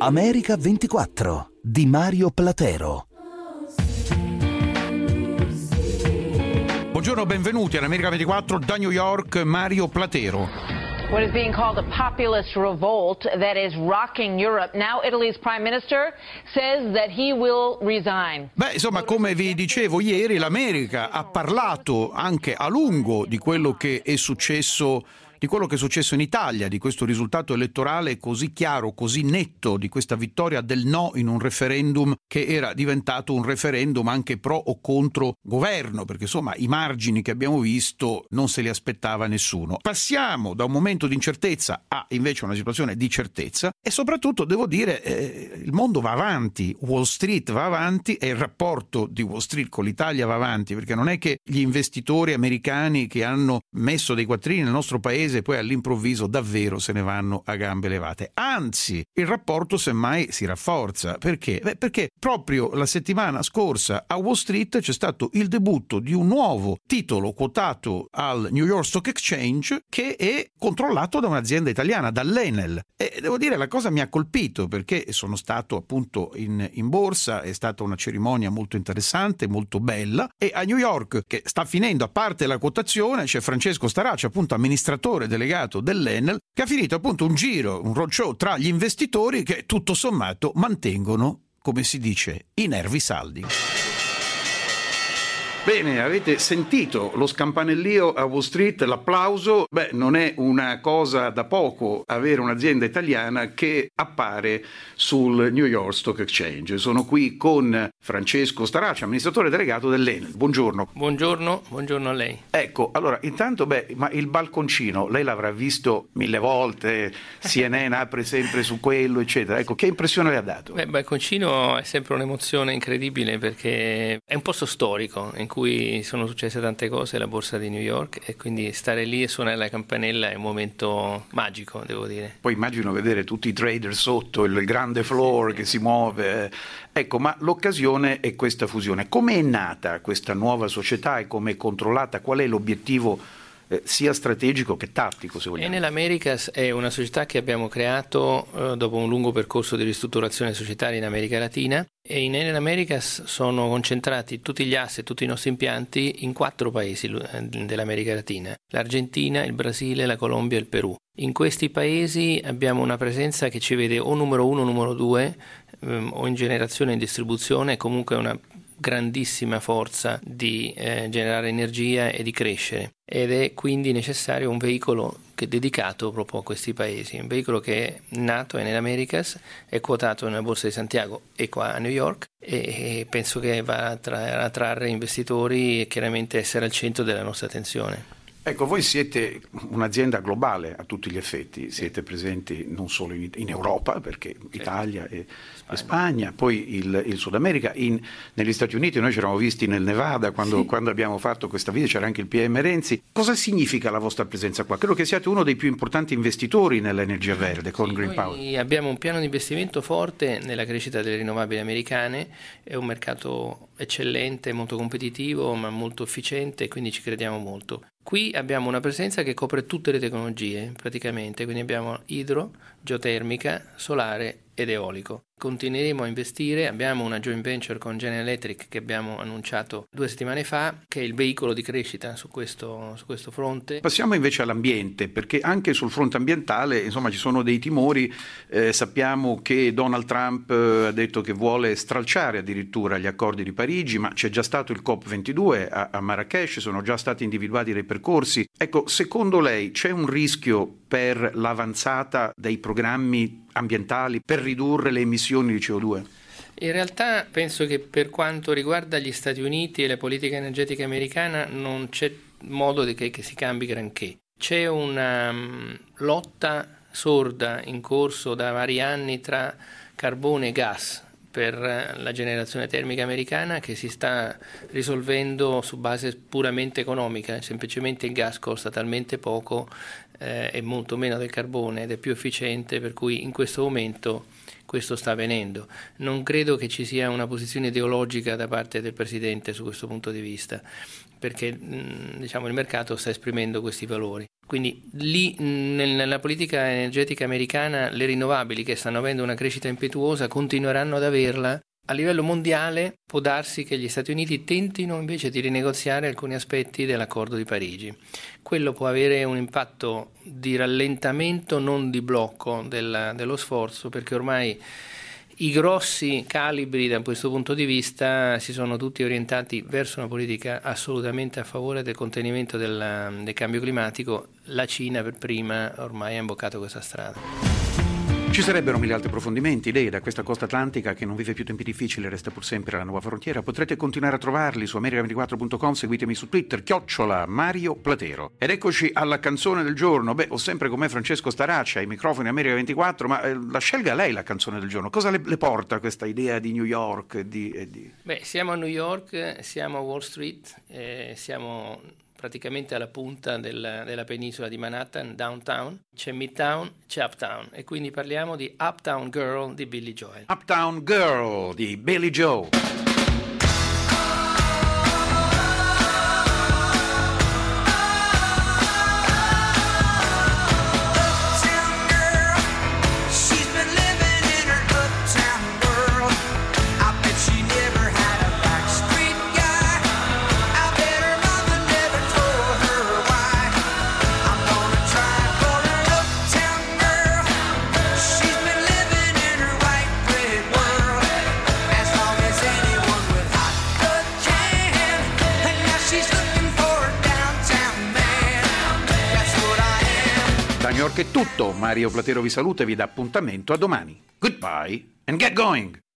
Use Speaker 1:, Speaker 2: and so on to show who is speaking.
Speaker 1: America 24 di Mario Platero.
Speaker 2: Buongiorno, benvenuti all'America 24 da New York, Mario Platero.
Speaker 3: What is being called a populist revolt that is rocking Europe. Now Italy's prime minister says that he will resign.
Speaker 2: Beh, insomma, come vi dicevo ieri, l'America ha parlato anche a lungo di quello che è successo in Italia, di questo risultato elettorale così chiaro, così netto, di questa vittoria del no in un referendum che era diventato un referendum anche pro o contro governo, perché insomma i margini che abbiamo visto non se li aspettava nessuno. Passiamo da un momento di incertezza a invece una situazione di certezza e soprattutto devo dire il mondo va avanti, Wall Street va avanti e il rapporto di Wall Street con l'Italia va avanti, perché non è che gli investitori americani che hanno messo dei quattrini nel nostro paese e poi all'improvviso davvero se ne vanno a gambe levate. Anzi, il rapporto semmai si rafforza. Perché? Perché proprio la settimana scorsa a Wall Street c'è stato il debutto di un nuovo titolo quotato al New York Stock Exchange che è controllato da un'azienda italiana, dall'Enel. E devo dire, la cosa mi ha colpito perché sono stato appunto in borsa, è stata una cerimonia molto interessante, molto bella, e a New York, che sta finendo, a parte la quotazione, c'è Francesco Starace, appunto amministratore delegato dell'Enel, che ha finito appunto un giro, un roadshow tra gli investitori che tutto sommato mantengono, come si dice, i nervi saldi. Bene, avete sentito lo scampanellio a Wall Street, l'applauso. Beh, non è una cosa da poco avere un'azienda italiana che appare sul New York Stock Exchange. Sono qui con Francesco Starace, amministratore delegato dell'Enel. Buongiorno.
Speaker 4: Buongiorno a lei.
Speaker 2: Ecco, allora, intanto, ma il balconcino, lei l'avrà visto 1000 volte, CNN apre sempre su quello, eccetera. Ecco, che impressione le ha dato?
Speaker 4: Il balconcino è sempre un'emozione incredibile perché è un posto storico in cui sono successe tante cose alla borsa di New York e quindi stare lì e suonare la campanella è un momento magico, devo dire.
Speaker 2: Poi immagino vedere tutti i trader sotto, il grande floor che si muove. Ecco, ma l'occasione è questa fusione. Come è nata questa nuova società e come è controllata? Qual è l'obiettivo sia strategico che tattico, se vogliamo?
Speaker 4: Enel Americas è una società che abbiamo creato dopo un lungo percorso di ristrutturazione societaria in America Latina, e in Enel Americas sono concentrati tutti gli asset, tutti i nostri impianti in 4 paesi dell'America Latina: l'Argentina, il Brasile, la Colombia e il Perù. In questi paesi abbiamo una presenza che ci vede o numero 1 o numero 2, o in generazione e in distribuzione, comunque una grandissima forza di generare energia e di crescere, ed è quindi necessario un veicolo che è dedicato proprio a questi paesi, un veicolo che è nato nell'Americas, è quotato nella borsa di Santiago e qua a New York, e penso che va a attrarre investitori e chiaramente essere al centro della nostra attenzione.
Speaker 2: Ecco, voi siete un'azienda globale a tutti gli effetti, siete presenti non solo in Europa, perché Italia e Spagna, poi il Sud America, negli Stati Uniti noi ci eravamo visti nel Nevada quando abbiamo fatto questa visita, c'era anche il PM Renzi. Cosa significa la vostra presenza qua? Credo che siate uno dei più importanti investitori nell'energia verde con Green Power.
Speaker 4: Abbiamo un piano di investimento forte nella crescita delle rinnovabili americane, è un mercato eccellente, molto competitivo ma molto efficiente, quindi ci crediamo molto. Qui abbiamo una presenza che copre tutte le tecnologie praticamente, quindi abbiamo idro, geotermica, solare ed eolico. Continueremo a investire, abbiamo una joint venture con General Electric che abbiamo annunciato 2 settimane fa, che è il veicolo di crescita su questo fronte.
Speaker 2: Passiamo invece all'ambiente, perché anche sul fronte ambientale insomma ci sono dei timori. Sappiamo che Donald Trump ha detto che vuole stralciare addirittura gli accordi di Parigi, ma c'è già stato il COP22 a Marrakech, sono già stati individuati dei percorsi. Ecco, secondo lei c'è un rischio per l'avanzata dei programmi ambientali per ridurre le emissioni di CO2?
Speaker 4: In realtà penso che per quanto riguarda gli Stati Uniti e la politica energetica americana non c'è modo che si cambi granché. C'è una lotta sorda in corso da vari anni tra carbone e gas per la generazione termica americana, che si sta risolvendo su base puramente economica. Semplicemente il gas costa talmente poco e molto meno del carbone ed è più efficiente, per cui in questo momento questo sta avvenendo. Non credo che ci sia una posizione ideologica da parte del Presidente su questo punto di vista, perché il mercato sta esprimendo questi valori. Quindi lì nella politica energetica americana le rinnovabili, che stanno avendo una crescita impetuosa, continueranno ad averla. A livello mondiale può darsi che gli Stati Uniti tentino invece di rinegoziare alcuni aspetti dell'accordo di Parigi. Quello può avere un impatto di rallentamento, non di blocco dello sforzo, perché ormai i grossi calibri da questo punto di vista si sono tutti orientati verso una politica assolutamente a favore del contenimento del cambio climatico. La Cina per prima ormai ha imboccato questa strada.
Speaker 2: Ci sarebbero mille altri approfondimenti. Lei, da questa costa atlantica che non vive più tempi difficili, resta pur sempre la nuova frontiera. Potrete continuare a trovarli su America24.com, seguitemi su Twitter, @Mario Platero. Ed eccoci alla canzone del giorno. Ho sempre con me Francesco Staraccia, ai microfoni America24, ma la scelga lei la canzone del giorno. Cosa le porta questa idea di New York?
Speaker 4: Siamo a New York, siamo a Wall Street, siamo praticamente alla punta della penisola di Manhattan, downtown, c'è Midtown, c'è Uptown, e quindi parliamo di Uptown Girl di Billy Joel.
Speaker 2: Uptown Girl di Billy Joel. Da New York è tutto, Mario Platero vi saluta e vi dà appuntamento a domani. Goodbye and get going!